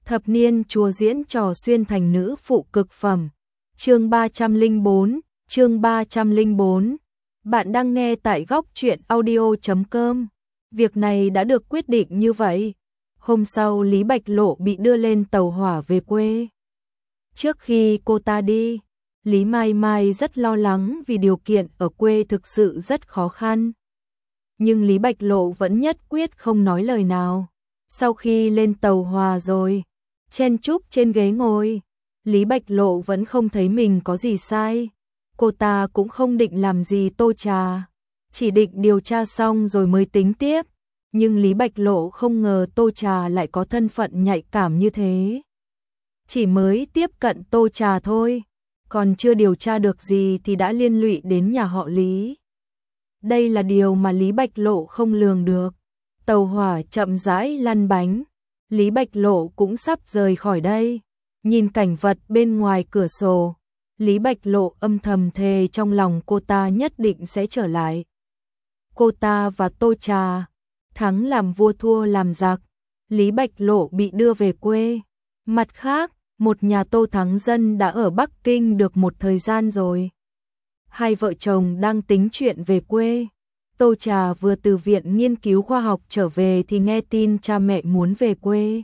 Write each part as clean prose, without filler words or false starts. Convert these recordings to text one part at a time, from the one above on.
Thập niên chùa diễn trò xuyên thành nữ phụ cực phẩm. Chương 304, chương 304. Bạn đang nghe tại góc truyện audio.com. Việc này đã được quyết định như vậy. Hôm sau Lý Bạch Lộ bị đưa lên tàu hỏa về quê. Trước khi cô ta đi, Lý Mai Mai rất lo lắng vì điều kiện ở quê thực sự rất khó khăn. Nhưng Lý Bạch Lộ vẫn nhất quyết không nói lời nào. Sau khi lên tàu hỏa rồi, chen chúc trên ghế ngồi, Lý Bạch Lộ vẫn không thấy mình có gì sai. Cô ta cũng không định làm gì Tô Trà, chỉ định điều tra xong rồi mới tính tiếp. Nhưng Lý Bạch Lộ không ngờ Tô Trà lại có thân phận nhạy cảm như thế. Chỉ mới tiếp cận Tô Trà thôi, còn chưa điều tra được gì thì đã liên lụy đến nhà họ Lý. Đây là điều mà Lý Bạch Lộ không lường được. Tàu hỏa chậm rãi lăn bánh, Lý Bạch Lộ cũng sắp rời khỏi đây. Nhìn cảnh vật bên ngoài cửa sổ, Lý Bạch Lộ âm thầm thề trong lòng cô ta nhất định sẽ trở lại. Cô ta và Tô Trà, thắng làm vua thua làm giặc, Lý Bạch Lộ bị đưa về quê. Mặt khác, một nhà Tô Thắng Dân đã ở Bắc Kinh được một thời gian rồi. Hai vợ chồng đang tính chuyện về quê. Tô Trà vừa từ viện nghiên cứu khoa học trở về thì nghe tin cha mẹ muốn về quê.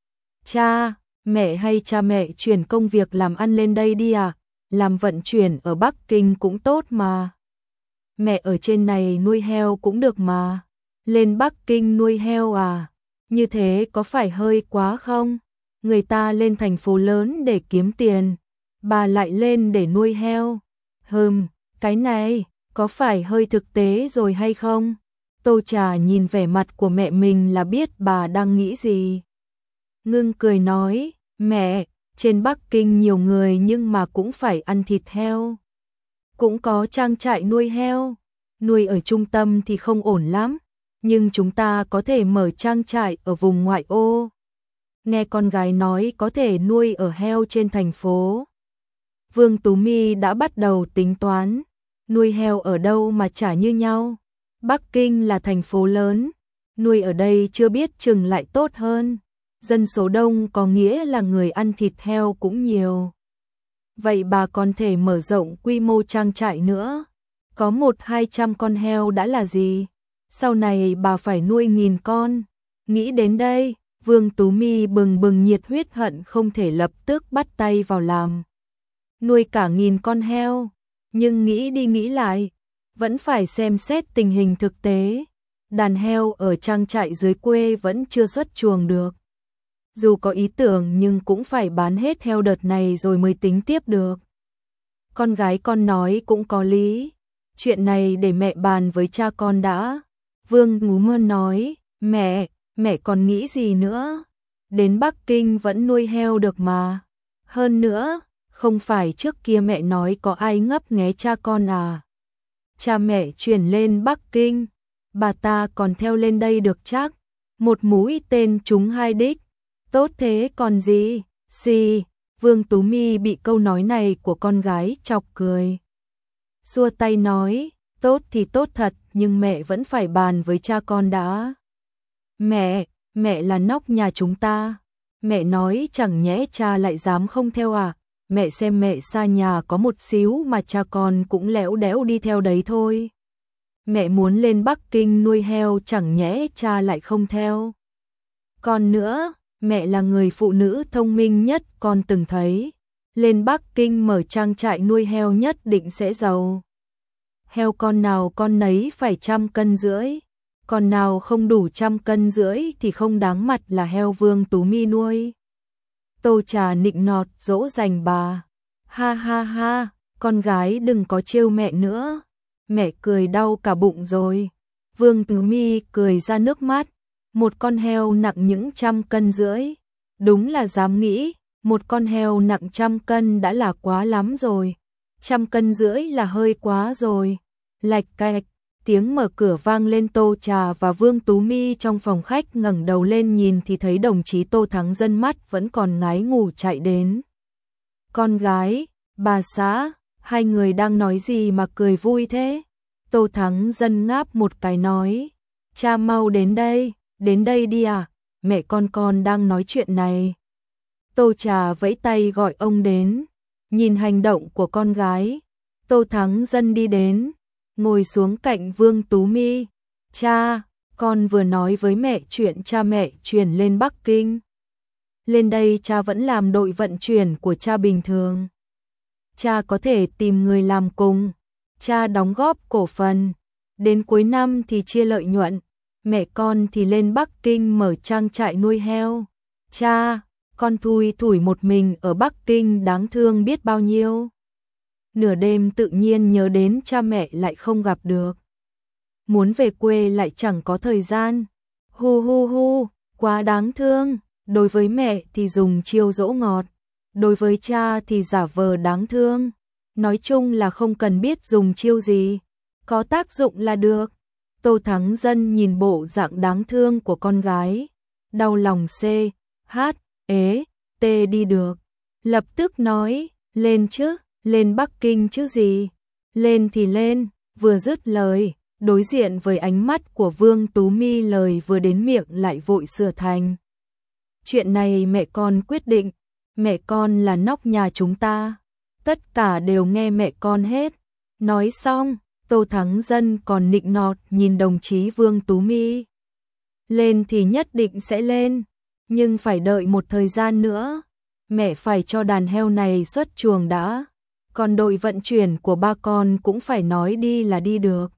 Cha, mẹ hay cha mẹ chuyển công việc làm ăn lên đây đi à? Làm vận chuyển ở Bắc Kinh cũng tốt mà. Mẹ ở trên này nuôi heo cũng được mà. Lên Bắc Kinh nuôi heo à? Như thế có phải hơi quá không? Người ta lên thành phố lớn để kiếm tiền, bà lại lên để nuôi heo. Cái này có phải hơi thực tế rồi hay không? Tô Trà nhìn vẻ mặt của mẹ mình là biết bà đang nghĩ gì. Ngưng cười nói, mẹ, trên Bắc Kinh nhiều người nhưng mà cũng phải ăn thịt heo. Cũng có trang trại nuôi heo, nuôi ở trung tâm thì không ổn lắm, nhưng chúng ta có thể mở trang trại ở vùng ngoại ô. Nghe con gái nói có thể nuôi ở heo trên thành phố. Vương Tú My đã bắt đầu tính toán, nuôi heo ở đâu mà chả như nhau. Bắc Kinh là thành phố lớn, nuôi ở đây chưa biết chừng lại tốt hơn. Dân số đông có nghĩa là người ăn thịt heo cũng nhiều. Vậy bà còn thể mở rộng quy mô trang trại nữa. Có 100-200 con heo đã là gì? Sau này bà phải nuôi 1000 con. Nghĩ đến đây, Vương Tú My bừng bừng nhiệt huyết hận không thể lập tức bắt tay vào làm. Nuôi cả 1000 con heo, nhưng nghĩ đi nghĩ lại, vẫn phải xem xét tình hình thực tế. Đàn heo ở trang trại dưới quê vẫn chưa xuất chuồng được. Dù có ý tưởng nhưng cũng phải bán hết heo đợt này rồi mới tính tiếp được. Con gái con nói cũng có lý. Chuyện này để mẹ bàn với cha con đã. Vương Ngú Mơn nói, mẹ còn nghĩ gì nữa? Đến Bắc Kinh vẫn nuôi heo được mà. Hơn nữa, không phải trước kia mẹ nói có ai ngấp nghé cha con à? Cha mẹ chuyển lên Bắc Kinh, bà ta còn theo lên đây được chắc. Một mũi tên trúng 2 đích. Tốt thế còn gì? Vương Tú My bị câu nói này của con gái chọc cười. Xua tay nói, tốt thì tốt thật nhưng mẹ vẫn phải bàn với cha con đã. Mẹ là nóc nhà chúng ta. Mẹ nói chẳng nhẽ cha lại dám không theo à? Mẹ xem mẹ xa nhà có một xíu mà cha con cũng lẽo đẽo đi theo đấy thôi. Mẹ muốn lên Bắc Kinh nuôi heo chẳng nhẽ cha lại không theo. Còn nữa, mẹ là người phụ nữ thông minh nhất con từng thấy. Lên Bắc Kinh mở trang trại nuôi heo nhất định sẽ giàu. Heo con nào con nấy phải 100 cân rưỡi. Con nào không đủ 100 cân rưỡi thì không đáng mặt là heo Vương Tú My nuôi. Tô Trà nịnh nọt dỗ dành bà. Ha ha ha, con gái đừng có trêu mẹ nữa. Mẹ cười đau cả bụng rồi. Vương Tú My cười ra nước mắt. Một con heo nặng những 100 cân rưỡi. Đúng là dám nghĩ, một con heo nặng 100 cân đã là quá lắm rồi. 100 cân rưỡi là hơi quá rồi. Lạch cạch, tiếng mở cửa vang lên. Tô Trà và Vương Tú My trong phòng khách ngẩng đầu lên nhìn thì thấy đồng chí Tô Thắng Dân mắt vẫn còn ngái ngủ chạy đến. Con gái, bà xã, hai người đang nói gì mà cười vui thế? Tô Thắng Dân ngáp một cái nói, cha mau đến đây đi à, mẹ con đang nói chuyện này. Tô Trà vẫy tay gọi ông đến. Nhìn hành động của con gái, Tô Thắng Dân đi đến, ngồi xuống cạnh Vương Tú My. Cha, con vừa nói với mẹ chuyện cha mẹ chuyển lên Bắc Kinh. Lên đây cha vẫn làm đội vận chuyển của cha bình thường. Cha có thể tìm người làm cùng. Cha đóng góp cổ phần. Đến cuối năm thì chia lợi nhuận. Mẹ con thì lên Bắc Kinh mở trang trại nuôi heo. Cha, con thui thủi một mình ở Bắc Kinh đáng thương biết bao nhiêu. Nửa đêm tự nhiên nhớ đến cha mẹ lại không gặp được. Muốn về quê lại chẳng có thời gian. Hu hu hu, quá đáng thương. Đối với mẹ thì dùng chiêu dỗ ngọt. Đối với cha thì giả vờ đáng thương. Nói chung là không cần biết dùng chiêu gì. Có tác dụng là được. Tô Thắng Dân nhìn bộ dạng đáng thương của con gái. Đau lòng C, H, ế, T đi được. Lập tức nói, lên chứ, lên Bắc Kinh chứ gì. Lên thì lên, vừa dứt lời, đối diện với ánh mắt của Vương Tú My lời vừa đến miệng lại vội sửa thành. Chuyện này mẹ con quyết định, mẹ con là nóc nhà chúng ta. Tất cả đều nghe mẹ con hết. Nói xong, Tô Thắng Dân còn nịnh nọt nhìn đồng chí Vương Tú My. Lên thì nhất định sẽ lên, nhưng phải đợi một thời gian nữa. Mẹ phải cho đàn heo này xuất chuồng đã. Còn đội vận chuyển của ba con cũng phải nói đi là đi được.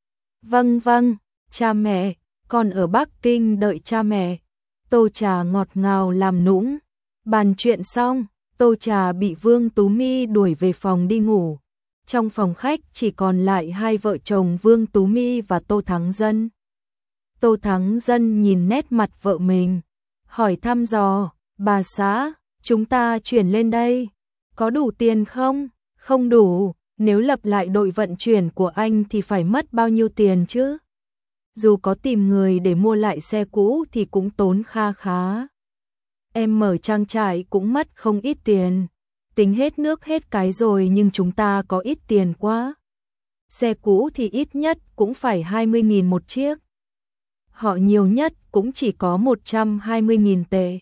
Vâng vâng, cha mẹ, con ở Bắc Kinh đợi cha mẹ. Tô Trà ngọt ngào làm nũng. Bàn chuyện xong, Tô Trà bị Vương Tú My đuổi về phòng đi ngủ. Trong phòng khách chỉ còn lại hai vợ chồng Vương Tú My và Tô Thắng Dân. Tô Thắng Dân nhìn nét mặt vợ mình, hỏi thăm dò, bà xã, chúng ta chuyển lên đây, có đủ tiền không? Không đủ, nếu lập lại đội vận chuyển của anh thì phải mất bao nhiêu tiền chứ? Dù có tìm người để mua lại xe cũ thì cũng tốn kha khá. Em mở trang trại cũng mất không ít tiền. Tính hết nước hết cái rồi nhưng chúng ta có ít tiền quá. Xe cũ thì ít nhất cũng phải 20.000 một chiếc. Họ nhiều nhất cũng chỉ có 120.000 tệ.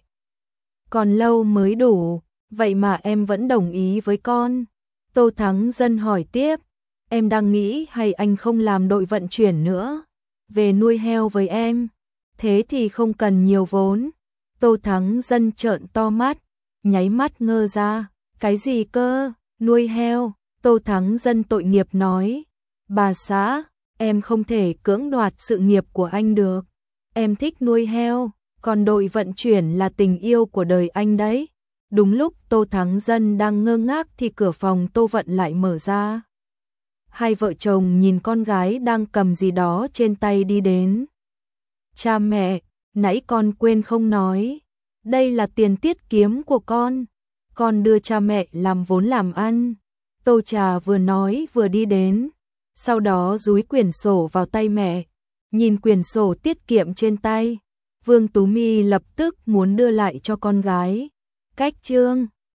Còn lâu mới đủ, vậy mà em vẫn đồng ý với con. Tô Thắng Dân hỏi tiếp, em đang nghĩ hay anh không làm đội vận chuyển nữa, về nuôi heo với em, thế thì không cần nhiều vốn. Tô Thắng Dân trợn to mắt, nháy mắt ngơ ra, cái gì cơ, nuôi heo? Tô Thắng Dân tội nghiệp nói, bà xã, em không thể cưỡng đoạt sự nghiệp của anh được, em thích nuôi heo, còn đội vận chuyển là tình yêu của đời anh đấy. Đúng lúc Tô Thắng Dân đang ngơ ngác thì cửa phòng Tô Vận lại mở ra. Hai vợ chồng nhìn con gái đang cầm gì đó trên tay đi đến. Cha mẹ, nãy con quên không nói, đây là tiền tiết kiệm của con đưa cha mẹ làm vốn làm ăn. Tô Trà vừa nói vừa đi đến, sau đó dúi quyển sổ vào tay mẹ, nhìn quyển sổ tiết kiệm trên tay. Vương Tú My lập tức muốn đưa lại cho con gái. Cách chương